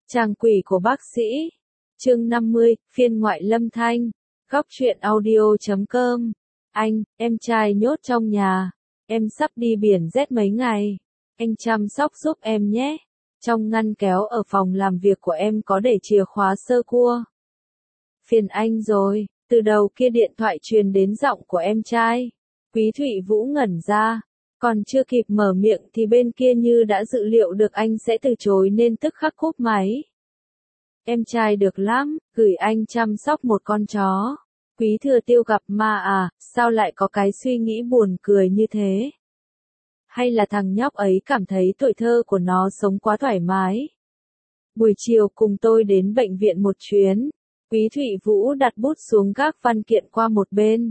Chàng quỷ của bác sĩ. Chương 50, phiên ngoại Lâm Thanh. Góc truyện audio.com. Anh, em trai nhốt trong nhà. Em sắp đi biển rét mấy ngày. Anh chăm sóc giúp em nhé. Trong ngăn kéo ở phòng làm việc của em có để chìa khóa sơ cua. Phiền anh rồi. Từ đầu kia điện thoại truyền đến giọng của em trai. Quý Thụy Vũ ngẩn ra. Còn chưa kịp mở miệng thì bên kia như đã dự liệu được anh sẽ từ chối nên tức khắc cúp máy. Em trai được lắm, gửi anh chăm sóc một con chó. Quý Thừa Tiêu gặp ma à, sao lại có cái suy nghĩ buồn cười như thế? Hay là thằng nhóc ấy cảm thấy tuổi thơ của nó sống quá thoải mái? Buổi chiều cùng tôi đến bệnh viện một chuyến. Quý Thụy Vũ đặt bút xuống gác văn kiện qua một bên.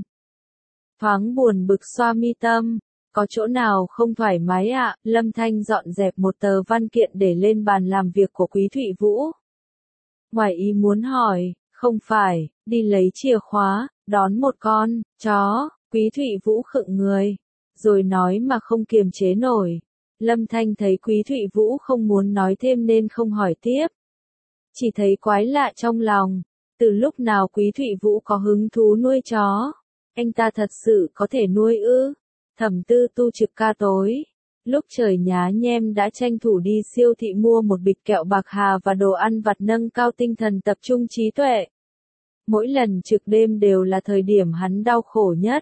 Thoáng buồn bực xoa mi tâm. Có chỗ nào không thoải mái ạ? Lâm Thanh dọn dẹp một tờ văn kiện để lên bàn làm việc của Quý Thụy Vũ. Ngoài ý muốn hỏi, không phải, đi lấy chìa khóa, đón một con chó. Quý Thụy Vũ khựng người, rồi nói mà không kiềm chế nổi. Lâm Thanh thấy Quý Thụy Vũ không muốn nói thêm nên không hỏi tiếp. Chỉ thấy quái lạ trong lòng, từ lúc nào Quý Thụy Vũ có hứng thú nuôi chó? Anh ta thật sự có thể nuôi ư? Thẩm Tư Tu trực ca tối. Lúc trời nhá nhem đã tranh thủ đi siêu thị mua một bịch kẹo bạc hà và đồ ăn vặt nâng cao tinh thần tập trung trí tuệ. Mỗi lần trực đêm đều là thời điểm hắn đau khổ nhất.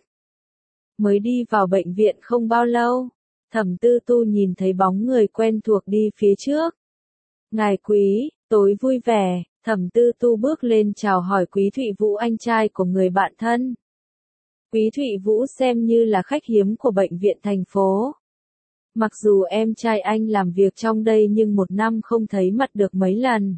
Mới đi vào bệnh viện không bao lâu, Thẩm Tư Tu nhìn thấy bóng người quen thuộc đi phía trước. Ngài Quý, tối vui vẻ. Thẩm Tư Tu bước lên chào hỏi Quý Thụy Vũ, anh trai của người bạn thân. Quý Thụy Vũ xem như là khách hiếm của bệnh viện thành phố. Mặc dù em trai anh làm việc trong đây nhưng một năm không thấy mặt được mấy lần.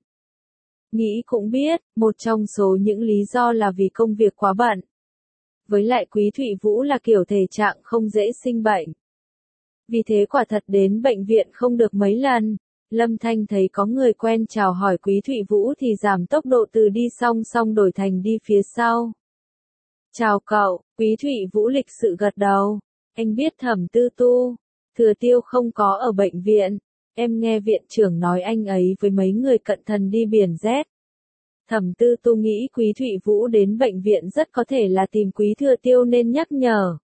Nghĩ cũng biết, một trong số những lý do là vì công việc quá bận. Với lại Quý Thụy Vũ là kiểu thể trạng không dễ sinh bệnh. Vì thế quả thật đến bệnh viện không được mấy lần. Lâm Thanh thấy có người quen chào hỏi Quý Thụy Vũ thì giảm tốc độ từ đi song song đổi thành đi phía sau. Chào cậu, Quý Thụy Vũ lịch sự gật đầu. Anh biết Thẩm Tư Tu, Thừa Tiêu không có ở bệnh viện. Em nghe viện trưởng nói anh ấy với mấy người cận thần đi biển rét. Thẩm Tư Tu nghĩ Quý Thụy Vũ đến bệnh viện rất có thể là tìm Quý Thừa Tiêu nên nhắc nhở.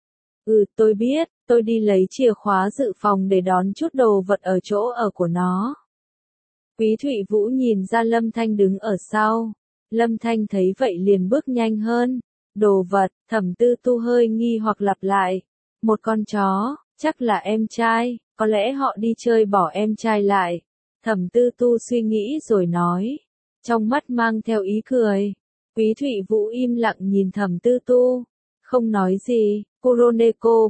Tôi biết, tôi đi lấy chìa khóa dự phòng để đón chút đồ vật ở chỗ ở của nó. Quý Thụy Vũ nhìn ra Lâm Thanh đứng ở sau. Lâm Thanh thấy vậy liền bước nhanh hơn. Đồ vật, Thẩm Tư Tu hơi nghi hoặc lặp lại. Một con chó, chắc là em trai, có lẽ họ đi chơi bỏ em trai lại. Thẩm Tư Tu suy nghĩ rồi nói. Trong mắt mang theo ý cười. Quý Thụy Vũ im lặng nhìn Thẩm Tư Tu. Không nói gì. Kuroneko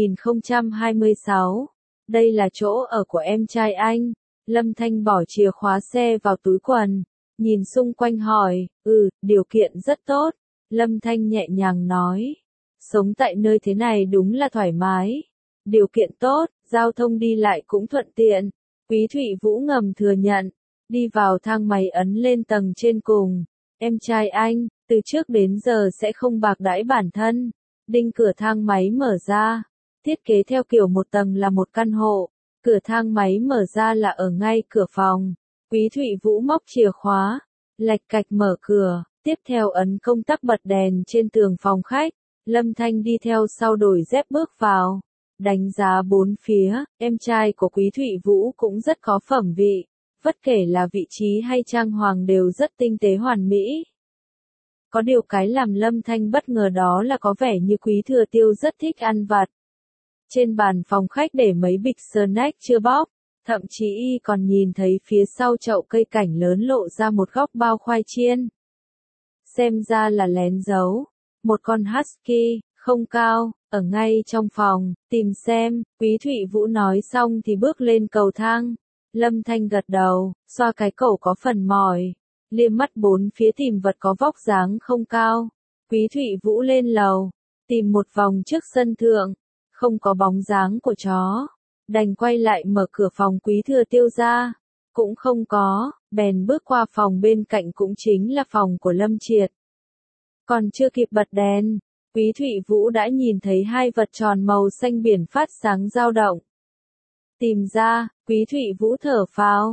3026. Đây là chỗ ở của em trai anh. Lâm Thanh bỏ chìa khóa xe vào túi quần. Nhìn xung quanh hỏi. Điều kiện rất tốt. Lâm Thanh nhẹ nhàng nói. Sống tại nơi thế này đúng là thoải mái. Điều kiện tốt, giao thông đi lại cũng thuận tiện. Quý Thụy Vũ ngầm thừa nhận. Đi vào thang máy ấn lên tầng trên cùng. Em trai anh, từ trước đến giờ sẽ không bạc đãi bản thân. Đinh cửa thang máy mở ra. Thiết kế theo kiểu một tầng là một căn hộ. Cửa thang máy mở ra là ở ngay cửa phòng. Quý Thụy Vũ móc chìa khóa. Lạch cạch mở cửa. Tiếp theo ấn công tắc bật đèn trên tường phòng khách. Lâm Thanh đi theo sau đổi dép bước vào. Đánh giá bốn phía, em trai của Quý Thụy Vũ cũng rất có phẩm vị. Bất kể là vị trí hay trang hoàng đều rất tinh tế hoàn mỹ. Có điều cái làm Lâm Thanh bất ngờ đó là có vẻ như Quý Thừa Tiêu rất thích ăn vặt. Trên bàn phòng khách để mấy bịch snack chưa bóc. Thậm chí y còn nhìn thấy phía sau chậu cây cảnh lớn lộ ra một góc bao khoai chiên. Xem ra là lén giấu. Một con husky, không cao, ở ngay trong phòng, tìm xem. Quý Thụy Vũ nói xong thì bước lên cầu thang. Lâm Thanh gật đầu, xoa cái cổ có phần mỏi. Liếc mắt bốn phía tìm vật có vóc dáng không cao. Quý Thụy Vũ lên lầu, tìm một vòng trước sân thượng. Không có bóng dáng của chó. Đành quay lại mở cửa phòng Quý Thừa Tiêu ra. Cũng không có, bèn bước qua phòng bên cạnh cũng chính là phòng của Lâm Triệt. Còn chưa kịp bật đèn, Quý Thụy Vũ đã nhìn thấy hai vật tròn màu xanh biển phát sáng dao động. Tìm ra, Quý Thụy Vũ thở phào.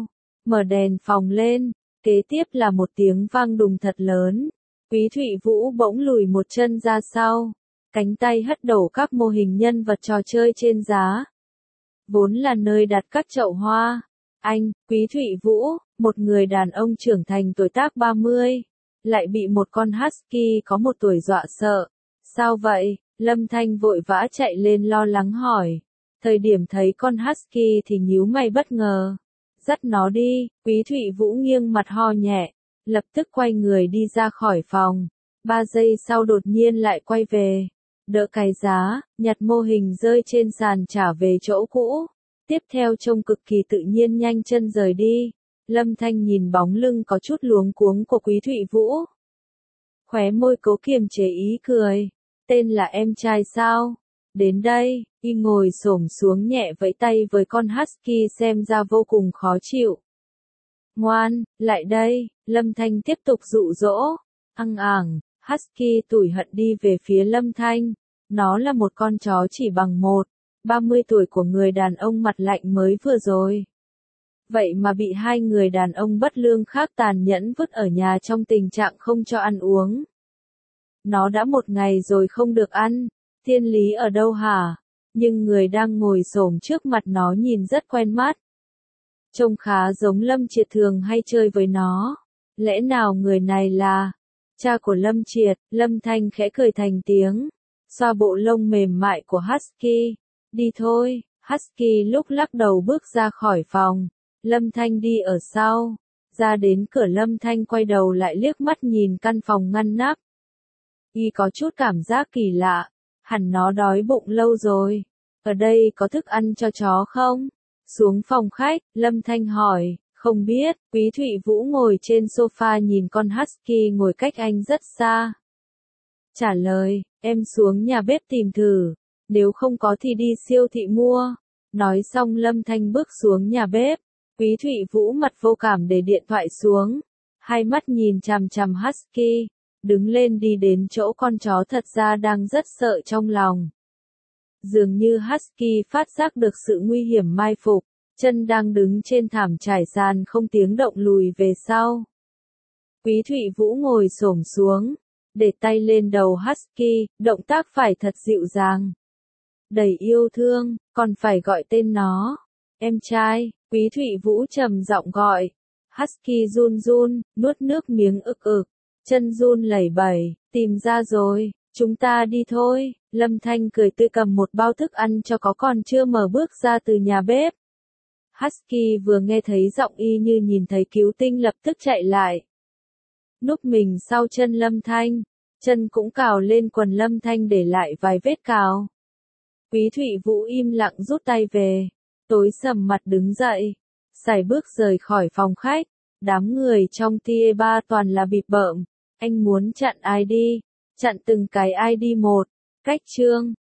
mở đèn phòng lên, kế tiếp là một tiếng vang đùng thật lớn. Quý Thụy Vũ bỗng lùi một chân ra sau, cánh tay hất đổ các mô hình nhân vật trò chơi trên giá. Vốn là nơi đặt các chậu hoa. Anh, Quý Thụy Vũ, một người đàn ông trưởng thành tuổi tác 30, lại bị một con husky có một tuổi dọa sợ. Sao vậy? Lâm Thanh vội vã chạy lên lo lắng hỏi. Thời điểm thấy con husky thì nhíu mày bất ngờ. Dắt nó đi, Quý Thụy Vũ nghiêng mặt ho nhẹ, lập tức quay người đi ra khỏi phòng. 3 giây sau đột nhiên lại quay về, đỡ cái giá, nhặt mô hình rơi trên sàn trả về chỗ cũ. Tiếp theo trông cực kỳ tự nhiên nhanh chân rời đi. Lâm Thanh nhìn bóng lưng có chút luống cuống của Quý Thụy Vũ. Khóe môi cố kiềm chế ý cười. Tên là em trai sao? Đến đây, y ngồi xổm xuống nhẹ vẫy tay với con husky xem ra vô cùng khó chịu. Ngoan, lại đây, Lâm Thanh tiếp tục dụ dỗ. Ăng ảng, husky tủi hận đi về phía Lâm Thanh. Nó là một con chó chỉ bằng 30 tuổi của người đàn ông mặt lạnh mới vừa rồi. Vậy mà bị hai người đàn ông bất lương khác tàn nhẫn vứt ở nhà trong tình trạng không cho ăn uống. Nó đã 1 ngày rồi không được ăn, thiên lý ở đâu hả? Nhưng người đang ngồi xổm trước mặt nó nhìn rất quen mắt. Trông khá giống Lâm Triệt thường hay chơi với nó. Lẽ nào người này là cha của Lâm Triệt? Lâm Thanh khẽ cười thành tiếng, xoa bộ lông mềm mại của husky. Đi thôi, husky lúc lắc đầu bước ra khỏi phòng. Lâm Thanh đi ở sau. Ra đến cửa Lâm Thanh quay đầu lại liếc mắt nhìn căn phòng ngăn nắp. Y có chút cảm giác kỳ lạ, hẳn nó đói bụng lâu rồi. Ở đây có thức ăn cho chó không? Xuống phòng khách, Lâm Thanh hỏi. Không biết. Quý Thụy Vũ ngồi trên sofa nhìn con husky ngồi cách anh rất xa. Trả lời, em xuống nhà bếp tìm thử, nếu không có thì đi siêu thị mua. Nói xong Lâm Thanh bước xuống nhà bếp. Quý Thụy Vũ mặt vô cảm để điện thoại xuống, hai mắt nhìn chằm chằm husky, đứng lên đi đến chỗ con chó thật ra đang rất sợ trong lòng. Dường như husky phát giác được sự nguy hiểm mai phục, chân đang đứng trên thảm trải sàn không tiếng động lùi về sau. Quý Thụy Vũ ngồi xổm xuống, để tay lên đầu husky, động tác phải thật dịu dàng, đầy yêu thương, còn phải gọi tên nó. Em trai, Quý Thụy Vũ trầm giọng gọi. Husky run run, nuốt nước miếng ực ực, chân run lẩy bẩy, tìm ra rồi, chúng ta đi thôi. Lâm Thanh cười tươi cầm một bao thức ăn cho có còn chưa mở bước ra từ nhà bếp. Husky vừa nghe thấy giọng y như nhìn thấy cứu tinh lập tức chạy lại. Núp mình sau chân Lâm Thanh, chân cũng cào lên quần Lâm Thanh để lại vài vết cào. Quý Thụy Vũ im lặng rút tay về, tối sầm mặt đứng dậy, sải bước rời khỏi phòng khách. Đám người trong tier bar toàn là bịp bợm. Anh muốn chặn ID, chặn từng cái ID một. Cách chương